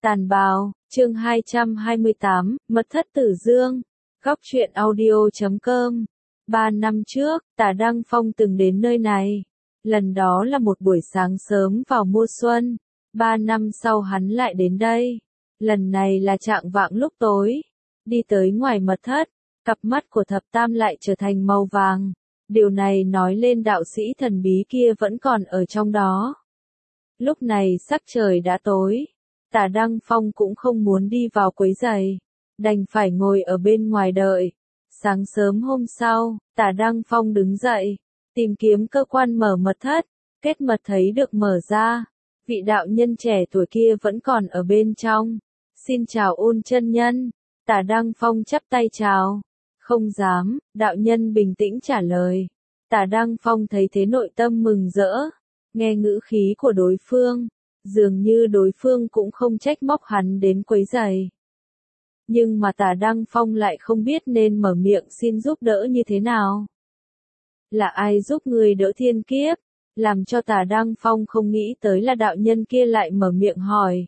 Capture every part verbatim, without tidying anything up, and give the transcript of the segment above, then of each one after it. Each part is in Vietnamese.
Tàn bào, chương hai trăm hai mươi tám, Mật thất Tử Dương, góc truyện audio chấm com. Ba năm trước, Tả Đăng Phong từng đến nơi này. Lần đó là một buổi sáng sớm vào mùa xuân. Ba năm sau hắn lại đến đây. Lần này là trạng vạng lúc tối. Đi tới ngoài mật thất, cặp mắt của Thập Tam lại trở thành màu vàng. Điều này nói lên đạo sĩ thần bí kia vẫn còn ở trong đó. Lúc này sắc trời đã tối. Tả Đăng Phong cũng không muốn đi vào quấy rầy, đành phải ngồi ở bên ngoài đợi. Sáng sớm hôm sau, Tả Đăng Phong đứng dậy, tìm kiếm cơ quan mở mật thất, kết mật thấy được mở ra. Vị đạo nhân trẻ tuổi kia vẫn còn ở bên trong. Xin chào Ôn chân nhân. Tả Đăng Phong chắp tay chào. Không dám, đạo nhân bình tĩnh trả lời. Tả Đăng Phong thấy thế nội tâm mừng rỡ, nghe ngữ khí của đối phương. Dường như đối phương cũng không trách móc hắn đến quấy rầy. Nhưng mà Tả Đăng Phong lại không biết nên mở miệng xin giúp đỡ như thế nào. Là ai giúp người đỡ thiên kiếp? Làm cho Tả Đăng Phong không nghĩ tới là đạo nhân kia lại mở miệng hỏi.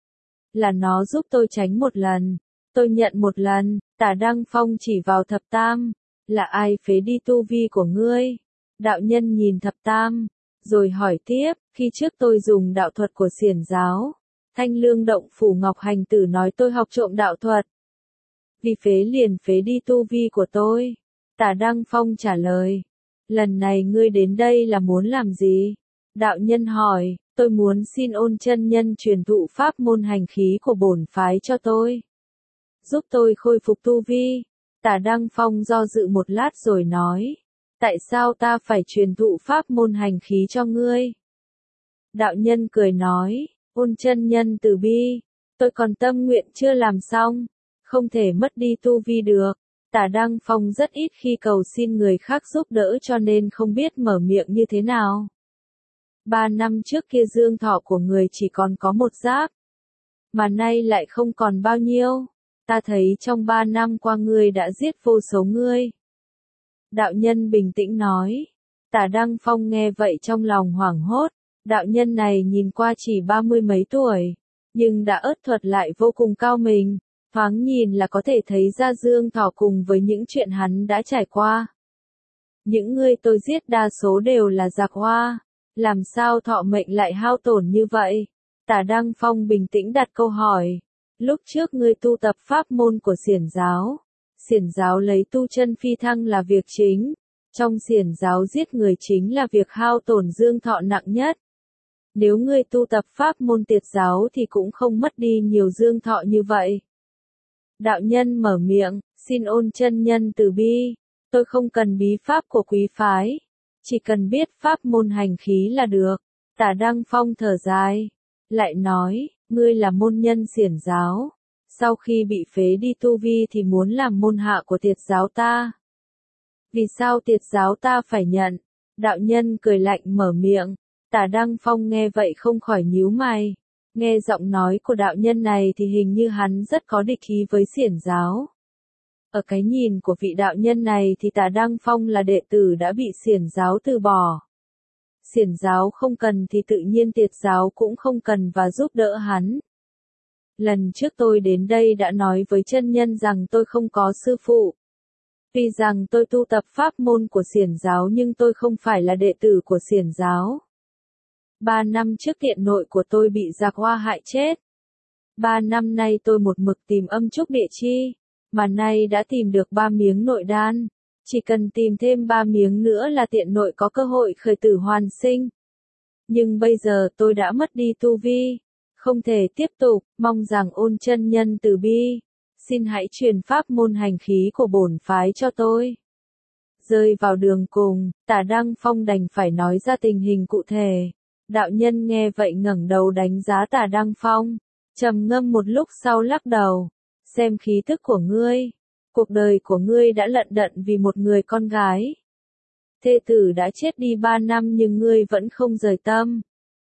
Là nó giúp tôi tránh một lần. Tôi nhận một lần. Tả Đăng Phong chỉ vào Thập Tam. Là ai phế đi tu vi của ngươi? Đạo nhân nhìn Thập Tam, rồi hỏi tiếp, khi trước tôi dùng đạo thuật của xiển giáo. Thanh Lương Động Phủ Ngọc Hành Tử nói tôi học trộm đạo thuật. Vì phế liền phế đi tu vi của tôi. Tả Đăng Phong trả lời. Lần này ngươi đến đây là muốn làm gì? Đạo nhân hỏi, tôi muốn xin Ôn chân nhân truyền thụ pháp môn hành khí của bổn phái cho tôi. Giúp tôi khôi phục tu vi. Tả Đăng Phong do dự một lát rồi nói. Tại sao ta phải truyền thụ pháp môn hành khí cho ngươi? Đạo nhân cười nói, Ôn chân nhân từ bi, tôi còn tâm nguyện chưa làm xong, không thể mất đi tu vi được. Tả Đăng Phong rất ít khi cầu xin người khác giúp đỡ cho nên không biết mở miệng như thế nào. Ba năm trước kia dương thọ của người chỉ còn có một giáp, mà nay lại không còn bao nhiêu. Ta thấy trong ba năm qua ngươi đã giết vô số ngươi. Đạo nhân bình tĩnh nói. Tả Đăng Phong nghe vậy trong lòng hoảng hốt. Đạo nhân này nhìn qua chỉ ba mươi mấy tuổi, nhưng đã ớt thuật lại vô cùng cao mình. Thoáng nhìn là có thể thấy ra dương thọ cùng với những chuyện hắn đã trải qua. Những người tôi giết đa số đều là giặc hoa. Làm sao thọ mệnh lại hao tổn như vậy? Tả Đăng Phong bình tĩnh đặt câu hỏi. Lúc trước ngươi tu tập pháp môn của xiển giáo. Xiển giáo lấy tu chân phi thăng là việc chính. Trong xiển giáo giết người chính là việc hao tổn dương thọ nặng nhất. Nếu ngươi tu tập pháp môn tiệt giáo thì cũng không mất đi nhiều dương thọ như vậy. Đạo nhân mở miệng, xin Ôn chân nhân từ bi. Tôi không cần bí pháp của quý phái. Chỉ cần biết pháp môn hành khí là được. Tả Đăng Phong thở dài. Lại nói, ngươi là môn nhân xiển giáo. Sau khi bị phế đi tu vi thì muốn làm môn hạ của tiệt giáo ta. Vì sao tiệt giáo ta phải nhận? Đạo nhân cười lạnh mở miệng. Tả Đăng Phong nghe vậy không khỏi nhíu mày. Nghe giọng nói của đạo nhân này thì hình như hắn rất có địch ý với xiển giáo. Ở cái nhìn của vị đạo nhân này thì Tả Đăng Phong là đệ tử đã bị xiển giáo từ bỏ. Xiển giáo không cần thì tự nhiên tiệt giáo cũng không cần và giúp đỡ hắn. Lần trước tôi đến đây đã nói với chân nhân rằng tôi không có sư phụ. Tuy rằng tôi tu tập pháp môn của xiển giáo nhưng tôi không phải là đệ tử của xiển giáo. Ba năm trước tiện nội của tôi bị giặc hoa hại chết. Ba năm nay tôi một mực tìm âm trúc địa chi, mà nay đã tìm được ba miếng nội đan. Chỉ cần tìm thêm ba miếng nữa là tiện nội có cơ hội khởi tử hoàn sinh. Nhưng bây giờ tôi đã mất đi tu vi. Không thể tiếp tục, mong rằng Ôn chân nhân từ bi. Xin hãy truyền pháp môn hành khí của bổn phái cho tôi. Rơi vào đường cùng, Tả Đăng Phong đành phải nói ra tình hình cụ thể. Đạo nhân nghe vậy ngẩng đầu đánh giá Tả Đăng Phong. Trầm ngâm một lúc sau lắc đầu. Xem khí thức của ngươi. Cuộc đời của ngươi đã lận đận vì một người con gái. Thê tử đã chết đi ba năm nhưng ngươi vẫn không rời tâm.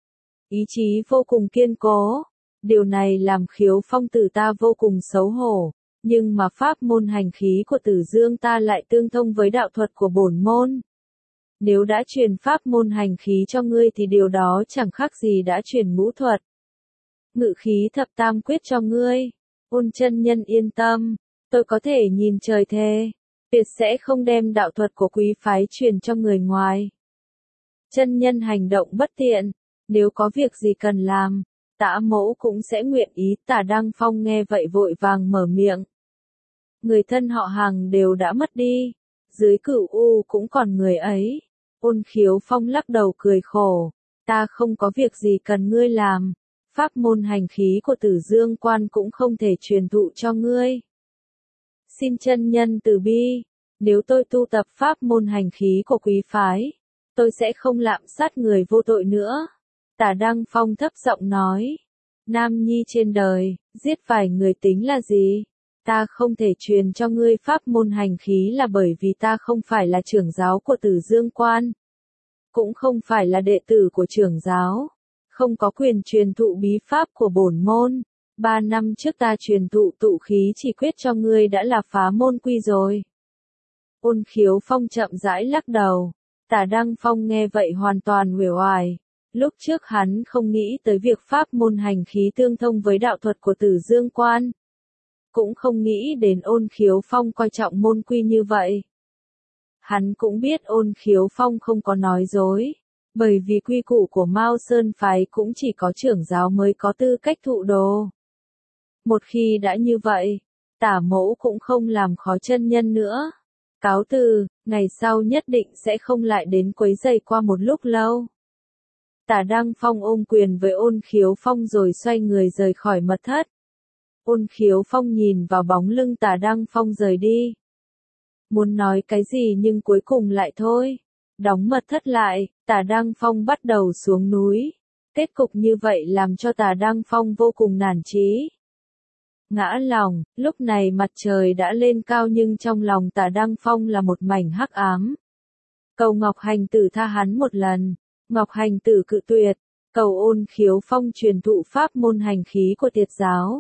Ý chí vô cùng kiên cố. Điều này làm Khiếu Phong tử ta vô cùng xấu hổ. Nhưng mà pháp môn hành khí của Tử Dương ta lại tương thông với đạo thuật của bổn môn. Nếu đã truyền pháp môn hành khí cho ngươi thì điều đó chẳng khác gì đã truyền ngũ thuật. ngự khí thập tam quyết cho ngươi. Ôn chân nhân yên tâm, tôi có thể nhìn trời thề, tuyệt sẽ không đem đạo thuật của quý phái truyền cho người ngoài. Chân nhân hành động bất tiện, nếu có việc gì cần làm, Tả mẫu cũng sẽ nguyện ý. Tả Đăng Phong nghe vậy vội vàng mở miệng. Người thân họ Hàng đều đã mất đi, dưới Cửu U cũng còn người ấy. Ôn Khiếu Phong lắc đầu cười khổ, ta không có việc gì cần ngươi làm, pháp môn hành khí của Tử Dương Quan cũng không thể truyền thụ cho ngươi. Xin chân nhân từ bi, nếu tôi tu tập pháp môn hành khí của quý phái, tôi sẽ không lạm sát người vô tội nữa. Tả Đăng Phong thấp giọng nói, nam nhi trên đời, giết vài người tính là gì? Ta không thể truyền cho ngươi pháp môn hành khí là bởi vì ta không phải là trưởng giáo của Tử Dương Quan, cũng không phải là đệ tử của trưởng giáo, không có quyền truyền thụ bí pháp của bổn môn. Ba năm trước ta truyền thụ tụ khí chỉ quyết cho ngươi đã là phá môn quy rồi. Ôn Khiếu Phong chậm rãi lắc đầu. Tả Đăng Phong nghe vậy hoàn toàn uể oải. Lúc trước hắn không nghĩ tới việc pháp môn hành khí tương thông với đạo thuật của Tử Dương Quan, cũng không nghĩ đến Ôn Khiếu Phong coi trọng môn quy như vậy. Hắn cũng biết Ôn Khiếu Phong không có nói dối, bởi vì quy củ của Mao Sơn phái cũng chỉ có trưởng giáo mới có tư cách thụ đồ. Một khi đã như vậy, Tả mẫu cũng không làm khó chân nhân nữa. Cáo từ, ngày sau nhất định sẽ không lại đến quấy rầy qua một lúc lâu. Tả Đăng Phong ôm quyền với Ôn Khiếu Phong rồi xoay người rời khỏi mật thất. Ôn Khiếu Phong nhìn vào bóng lưng Tả Đăng Phong rời đi. Muốn nói cái gì nhưng cuối cùng lại thôi. Đóng mật thất lại, Tả Đăng Phong bắt đầu xuống núi. Kết cục như vậy làm cho Tả Đăng Phong vô cùng nản chí. Ngã lòng, lúc này mặt trời đã lên cao nhưng trong lòng Tả Đăng Phong là một mảnh hắc ám. Cầu Ngọc Hành Tử tha hắn một lần, Ngọc Hành Tử cự tuyệt, cầu Ôn Khiếu Phong truyền thụ pháp môn hành khí của Tiệt giáo.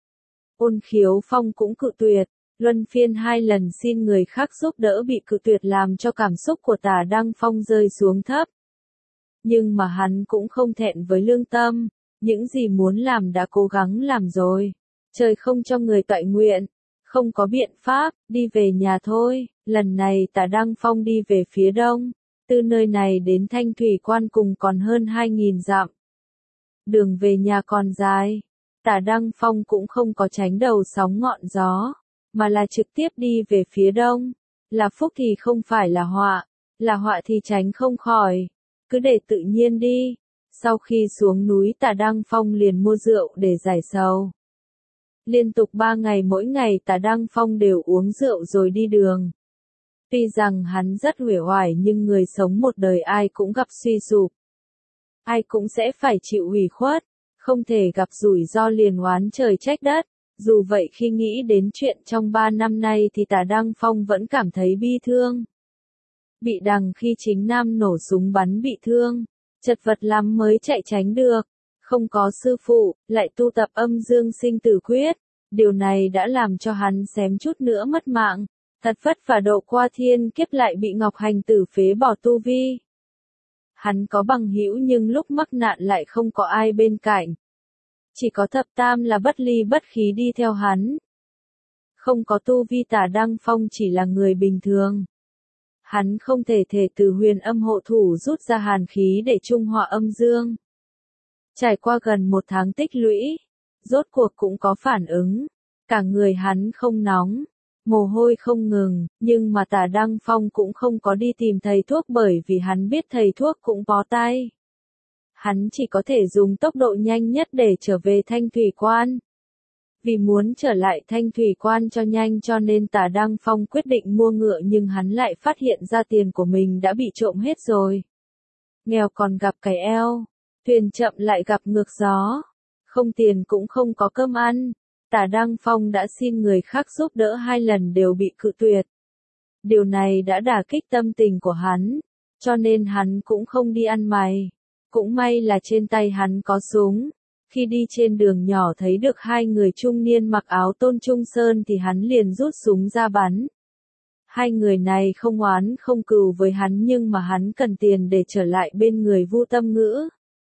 Ôn Khiếu Phong cũng cự tuyệt, luân phiên hai lần xin người khác giúp đỡ bị cự tuyệt làm cho cảm xúc của Tả Đăng Phong rơi xuống thấp. Nhưng mà hắn cũng không thẹn với lương tâm, những gì muốn làm đã cố gắng làm rồi. Trời không cho người toại nguyện, không có biện pháp, đi về nhà thôi. Lần này Tả Đăng Phong đi về phía đông, từ nơi này đến Thanh Thủy Quan cùng còn hơn hai nghìn dặm. Đường về nhà còn dài, Tả Đăng Phong cũng không có tránh đầu sóng ngọn gió, mà là trực tiếp đi về phía đông. Là phúc thì không phải là họa, là họa thì tránh không khỏi, cứ để tự nhiên đi. Sau khi xuống núi Tả Đăng Phong liền mua rượu để giải sầu. Liên tục ba ngày mỗi ngày Tả Đăng Phong đều uống rượu rồi đi đường. Tuy rằng hắn rất uể oải nhưng người sống một đời ai cũng gặp suy sụp. Ai cũng sẽ phải chịu ủy khuất, không thể gặp rủi ro liền oán trời trách đất. Dù vậy khi nghĩ đến chuyện trong ba năm nay thì Tả Đăng Phong vẫn cảm thấy bi thương. Bị đằng khi chính nam nổ súng bắn bị thương, chật vật lắm mới chạy tránh được. Không có sư phụ, lại tu tập âm dương sinh tử quyết. Điều này đã làm cho hắn xém chút nữa mất mạng. Thật vất vả độ qua thiên kiếp lại bị Ngọc Hành Tử phế bỏ tu vi. Hắn có bằng hữu nhưng lúc mắc nạn lại không có ai bên cạnh. Chỉ có thập tam là bất ly bất khí đi theo hắn. Không có tu vi Tả Đăng Phong chỉ là người bình thường. Hắn không thể thể từ huyền âm hộ thủ rút ra hàn khí để trung hòa âm dương. Trải qua gần một tháng tích lũy, rốt cuộc cũng có phản ứng. Cả người hắn không nóng, mồ hôi không ngừng, nhưng mà Tả Đăng Phong cũng không có đi tìm thầy thuốc bởi vì hắn biết thầy thuốc cũng bó tay. Hắn chỉ có thể dùng tốc độ nhanh nhất để trở về Thanh Thủy Quan. Vì muốn trở lại Thanh Thủy Quan cho nhanh cho nên Tả Đăng Phong quyết định mua ngựa nhưng hắn lại phát hiện ra tiền của mình đã bị trộm hết rồi. Nghèo còn gặp cày eo, thuyền chậm lại gặp ngược gió. Không tiền cũng không có cơm ăn. Tả Đăng Phong đã xin người khác giúp đỡ hai lần đều bị cự tuyệt. Điều này đã đả kích tâm tình của hắn, cho nên hắn cũng không đi ăn mày. Cũng may là trên tay hắn có súng. Khi đi trên đường nhỏ thấy được hai người trung niên mặc áo Tôn Trung Sơn thì hắn liền rút súng ra bắn. Hai người này không oán không cừu với hắn nhưng mà hắn cần tiền để trở lại bên người Vu Tâm Ngữ.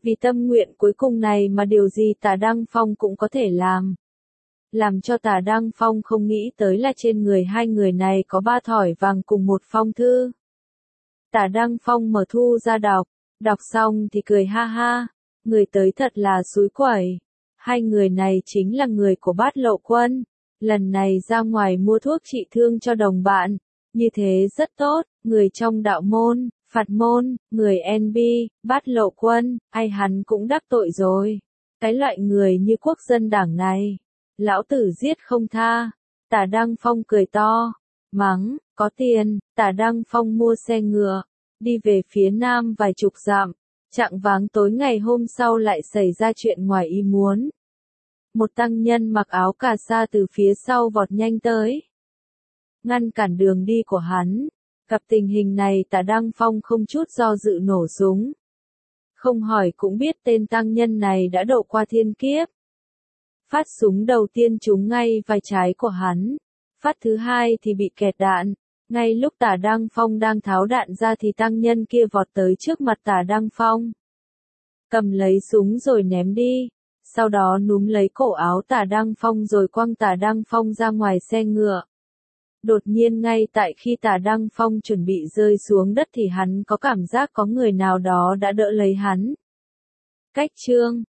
Vì tâm nguyện cuối cùng này mà điều gì Tả Đăng Phong cũng có thể làm. Làm cho Tả Đăng Phong không nghĩ tới là trên người hai người này có ba thỏi vàng cùng một phong thư. Tả Đăng Phong mở thu ra đọc, đọc xong thì cười ha ha, người tới thật là xúi quẩy. Hai người này chính là người của Bát Lộ Quân, lần này ra ngoài mua thuốc trị thương cho đồng bạn, như thế rất tốt, người trong đạo môn, Phật môn, người en bi, Bát Lộ Quân, ai hắn cũng đắc tội rồi. Cái loại người như quốc dân đảng này, lão tử giết không tha. Tả Đăng Phong cười to, mắng, có tiền. Tả Đăng Phong mua xe ngựa, đi về phía nam vài chục dặm. Chạng váng tối ngày hôm sau lại xảy ra chuyện ngoài ý muốn. Một tăng nhân mặc áo cà sa từ phía sau vọt nhanh tới, ngăn cản đường đi của hắn. Gặp tình hình này Tả Đăng Phong không chút do dự nổ súng. Không hỏi cũng biết tên tăng nhân này đã độ qua thiên kiếp. Phát súng đầu tiên trúng ngay vai trái của hắn. Phát thứ hai thì bị kẹt đạn. Ngay lúc Tả Đăng Phong đang tháo đạn ra thì tăng nhân kia vọt tới trước mặt Tả Đăng Phong. Cầm lấy súng rồi ném đi. Sau đó núm lấy cổ áo Tả Đăng Phong rồi quăng Tả Đăng Phong ra ngoài xe ngựa. Đột nhiên ngay tại khi Tả Đăng Phong chuẩn bị rơi xuống đất thì hắn có cảm giác có người nào đó đã đỡ lấy hắn. Cách chương